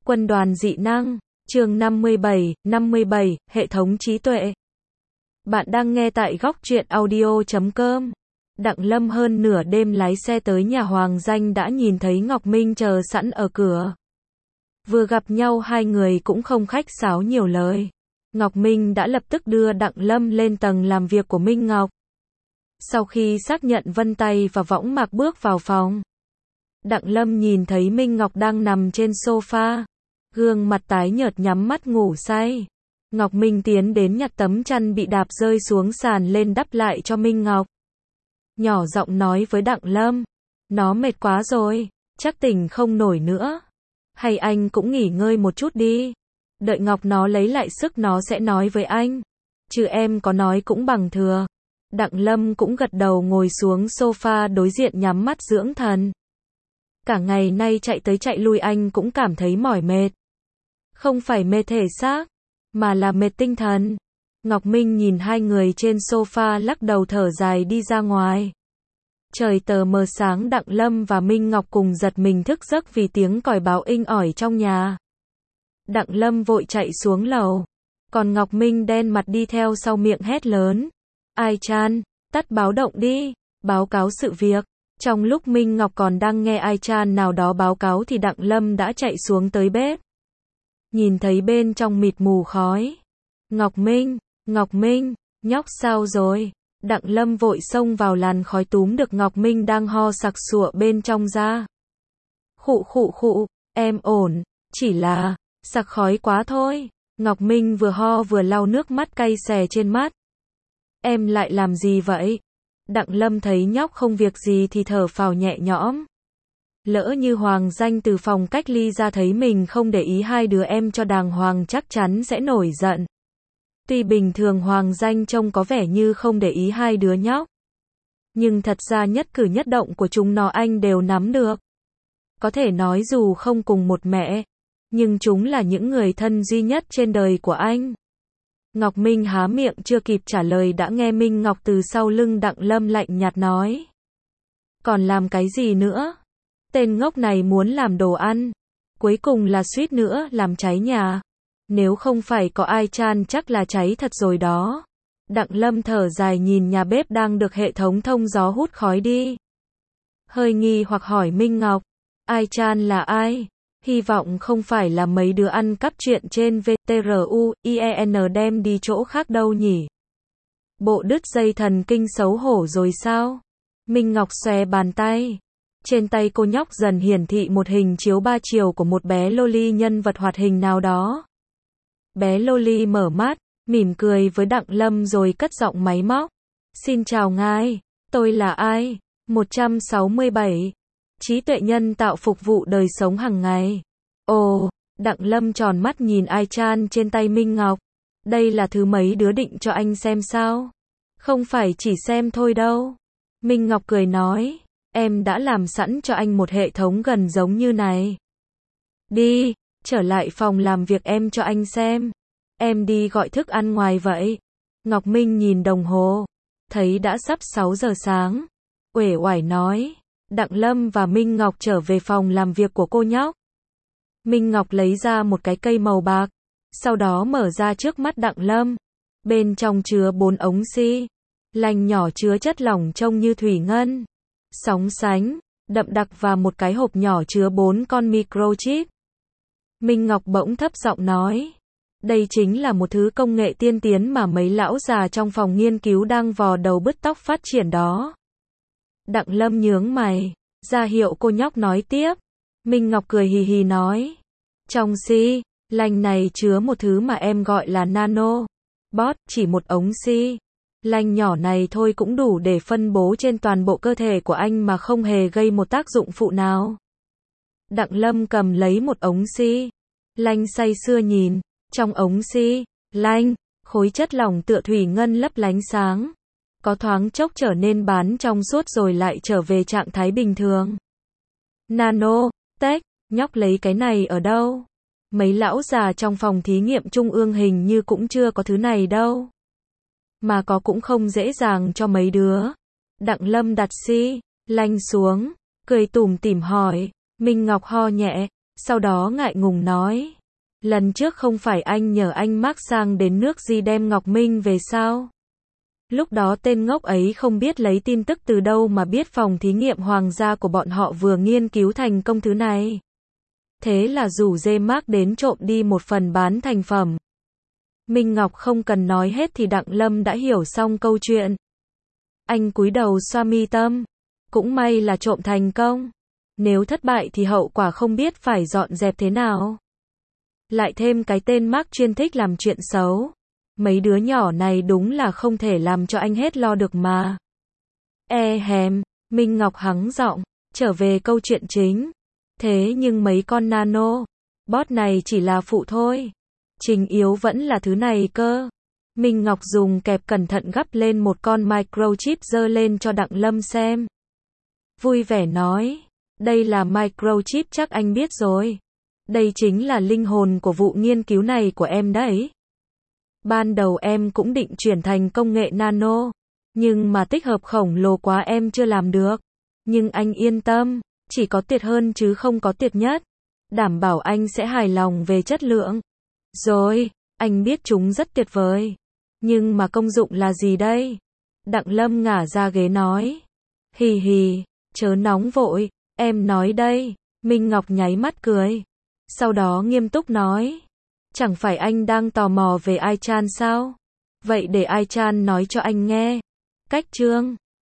Quân đoàn dị năng, chương 57, hệ thống trí tuệ. Bạn đang nghe tại góc truyện audio.com. Đặng Lâm hơn nửa đêm lái xe tới nhà Hoàng Danh đã nhìn thấy Ngọc Minh chờ sẵn ở cửa. Vừa gặp nhau hai người cũng không khách sáo nhiều lời. Ngọc Minh đã lập tức đưa Đặng Lâm lên tầng làm việc của Minh Ngọc. Sau khi xác nhận vân tay và võng mạc bước vào phòng. Đặng Lâm nhìn thấy Minh Ngọc đang nằm trên sofa. Gương mặt tái nhợt nhắm mắt ngủ say. Ngọc Minh tiến đến nhặt tấm chăn bị đạp rơi xuống sàn lên đắp lại cho Minh Ngọc. Nhỏ giọng nói với Đặng Lâm. Nó mệt quá rồi, chắc tỉnh không nổi nữa. Hay anh cũng nghỉ ngơi một chút đi. Đợi Ngọc nó lấy lại sức nó sẽ nói với anh. Chứ em có nói cũng bằng thừa. Đặng Lâm cũng gật đầu ngồi xuống sofa đối diện nhắm mắt dưỡng thần. Cả ngày nay chạy tới chạy lui anh cũng cảm thấy mỏi mệt. Không phải mệt thể xác, mà là mệt tinh thần. Ngọc Minh nhìn hai người trên sofa lắc đầu thở dài đi ra ngoài. Trời tờ mờ sáng Đặng Lâm và Minh Ngọc cùng giật mình thức giấc vì tiếng còi báo inh ỏi trong nhà. Đặng Lâm vội chạy xuống lầu. Còn Ngọc Minh đen mặt đi theo sau miệng hét lớn. Ai Chan, tắt báo động đi, báo cáo sự việc. Trong lúc Minh Ngọc còn đang nghe Ai Chan nào đó báo cáo thì Đặng Lâm đã chạy xuống tới bếp. Nhìn thấy bên trong mịt mù khói. Ngọc Minh, nhóc sao rồi? Đặng Lâm vội xông vào làn khói túm được Ngọc Minh đang ho sặc sụa bên trong ra. Khụ, em ổn, chỉ là, sặc khói quá thôi. Ngọc Minh vừa ho vừa lau nước mắt cay xè trên mắt. Em lại làm gì vậy? Đặng Lâm thấy nhóc không việc gì thì thở phào nhẹ nhõm. Lỡ như Hoàng Danh từ phòng cách ly ra thấy mình không để ý hai đứa em cho đàng hoàng chắc chắn sẽ nổi giận. Tuy bình thường Hoàng Danh trông có vẻ như không để ý hai đứa nhóc. Nhưng thật ra nhất cử nhất động của chúng nó anh đều nắm được. Có thể nói dù không cùng một mẹ, nhưng chúng là những người thân duy nhất trên đời của anh. Ngọc Minh há miệng chưa kịp trả lời đã nghe Minh Ngọc từ sau lưng Đặng Lâm lạnh nhạt nói. Còn làm cái gì nữa? Tên ngốc này muốn làm đồ ăn. Cuối cùng là suýt nữa làm cháy nhà. Nếu không phải có Ai Chan chắc là cháy thật rồi đó. Đặng Lâm thở dài nhìn nhà bếp đang được hệ thống thông gió hút khói đi. Hơi nghi hoặc hỏi Minh Ngọc. Ai Chan là ai? Hy vọng không phải là mấy đứa ăn cắp chuyện trên VTRUIEN đem đi chỗ khác đâu nhỉ? Bộ đứt dây thần kinh xấu hổ rồi sao? Minh Ngọc xòe bàn tay. Trên tay cô nhóc dần hiển thị một hình chiếu 3 chiều của một bé loli nhân vật hoạt hình nào đó. Bé loli mở mắt, mỉm cười với Đặng Lâm rồi cất giọng máy móc. Xin chào ngài, tôi là ai? 167. Trí tuệ nhân tạo phục vụ đời sống hàng ngày. Ồ, Đặng Lâm tròn mắt nhìn Ai Chan trên tay Minh Ngọc. Đây là thứ mấy đứa định cho anh xem sao? Không phải chỉ xem thôi đâu. Minh Ngọc cười nói, em đã làm sẵn cho anh một hệ thống gần giống như này. Đi, trở lại phòng làm việc em cho anh xem. Em đi gọi thức ăn ngoài vậy. Ngọc Minh nhìn đồng hồ, thấy đã sắp 6 giờ sáng. Uể oải nói. Đặng Lâm và Minh Ngọc trở về phòng làm việc của cô nhóc. Minh Ngọc lấy ra một cái cây màu bạc, sau đó mở ra trước mắt Đặng Lâm. Bên trong chứa 4 ống xi lanh nhỏ chứa chất lỏng trông như thủy ngân, sóng sánh, đậm đặc và một cái hộp nhỏ chứa 4 con microchip. Minh Ngọc bỗng thấp giọng nói, đây chính là một thứ công nghệ tiên tiến mà mấy lão già trong phòng nghiên cứu đang vò đầu bứt tóc phát triển đó. Đặng Lâm nhướng mày, ra hiệu cô nhóc nói tiếp. Minh Ngọc cười hì hì nói, trong xi lanh này chứa một thứ mà em gọi là nano bot, chỉ một ống xi lanh nhỏ này thôi cũng đủ để phân bố trên toàn bộ cơ thể của anh mà không hề gây một tác dụng phụ nào. Đặng Lâm cầm lấy một ống xi lanh say sưa nhìn, trong ống xi lanh, khối chất lỏng tựa thủy ngân lấp lánh sáng. Có thoáng chốc trở nên bán trong suốt rồi lại trở về trạng thái bình thường. Nano tech, nhóc lấy cái này ở đâu? Mấy lão già trong phòng thí nghiệm trung ương hình như cũng chưa có thứ này đâu. Mà có cũng không dễ dàng cho mấy đứa. Đặng Lâm đặt xi lanh xuống, cười tủm tỉm hỏi. Minh Ngọc ho nhẹ, Sau đó ngại ngùng nói. Lần trước không phải anh nhờ anh Mark sang đến nước Di đem Ngọc Minh về sao? Lúc đó tên ngốc ấy không biết lấy tin tức từ đâu mà biết phòng thí nghiệm hoàng gia của bọn họ vừa nghiên cứu thành công thứ này. Thế là rủ dê Mark đến trộm đi một phần bán thành phẩm. Minh Ngọc không cần nói hết thì Đặng Lâm đã hiểu xong câu chuyện. Anh cúi đầu xoa mi tâm. Cũng may là trộm thành công. Nếu thất bại thì hậu quả không biết phải dọn dẹp thế nào. Lại thêm cái tên Mark chuyên thích làm chuyện xấu. Mấy đứa nhỏ này đúng là không thể làm cho anh hết lo được mà. Minh Ngọc hắng giọng, trở về câu chuyện chính. Thế nhưng mấy con nano bot này chỉ là phụ thôi. Trình yếu vẫn là thứ này cơ. Minh Ngọc dùng kẹp cẩn thận gắp lên một con microchip giơ lên cho Đặng Lâm xem. Vui vẻ nói, đây là microchip chắc anh biết rồi. Đây chính là linh hồn của vụ nghiên cứu này của em đấy. Ban đầu em cũng định chuyển thành công nghệ nano, nhưng mà tích hợp khổng lồ quá em chưa làm được. Nhưng anh yên tâm, chỉ có tuyệt hơn chứ không có tuyệt nhất. Đảm bảo anh sẽ hài lòng về chất lượng. Rồi, anh biết chúng rất tuyệt vời. Nhưng mà công dụng là gì đây? Đặng Lâm ngả ra ghế nói. Hì hì, chớ nóng vội, em nói đây. Minh Ngọc nháy mắt cười. Sau đó nghiêm túc nói. Chẳng phải anh đang tò mò về Ai Chan sao? Vậy để Ai Chan nói cho anh nghe. Cách chương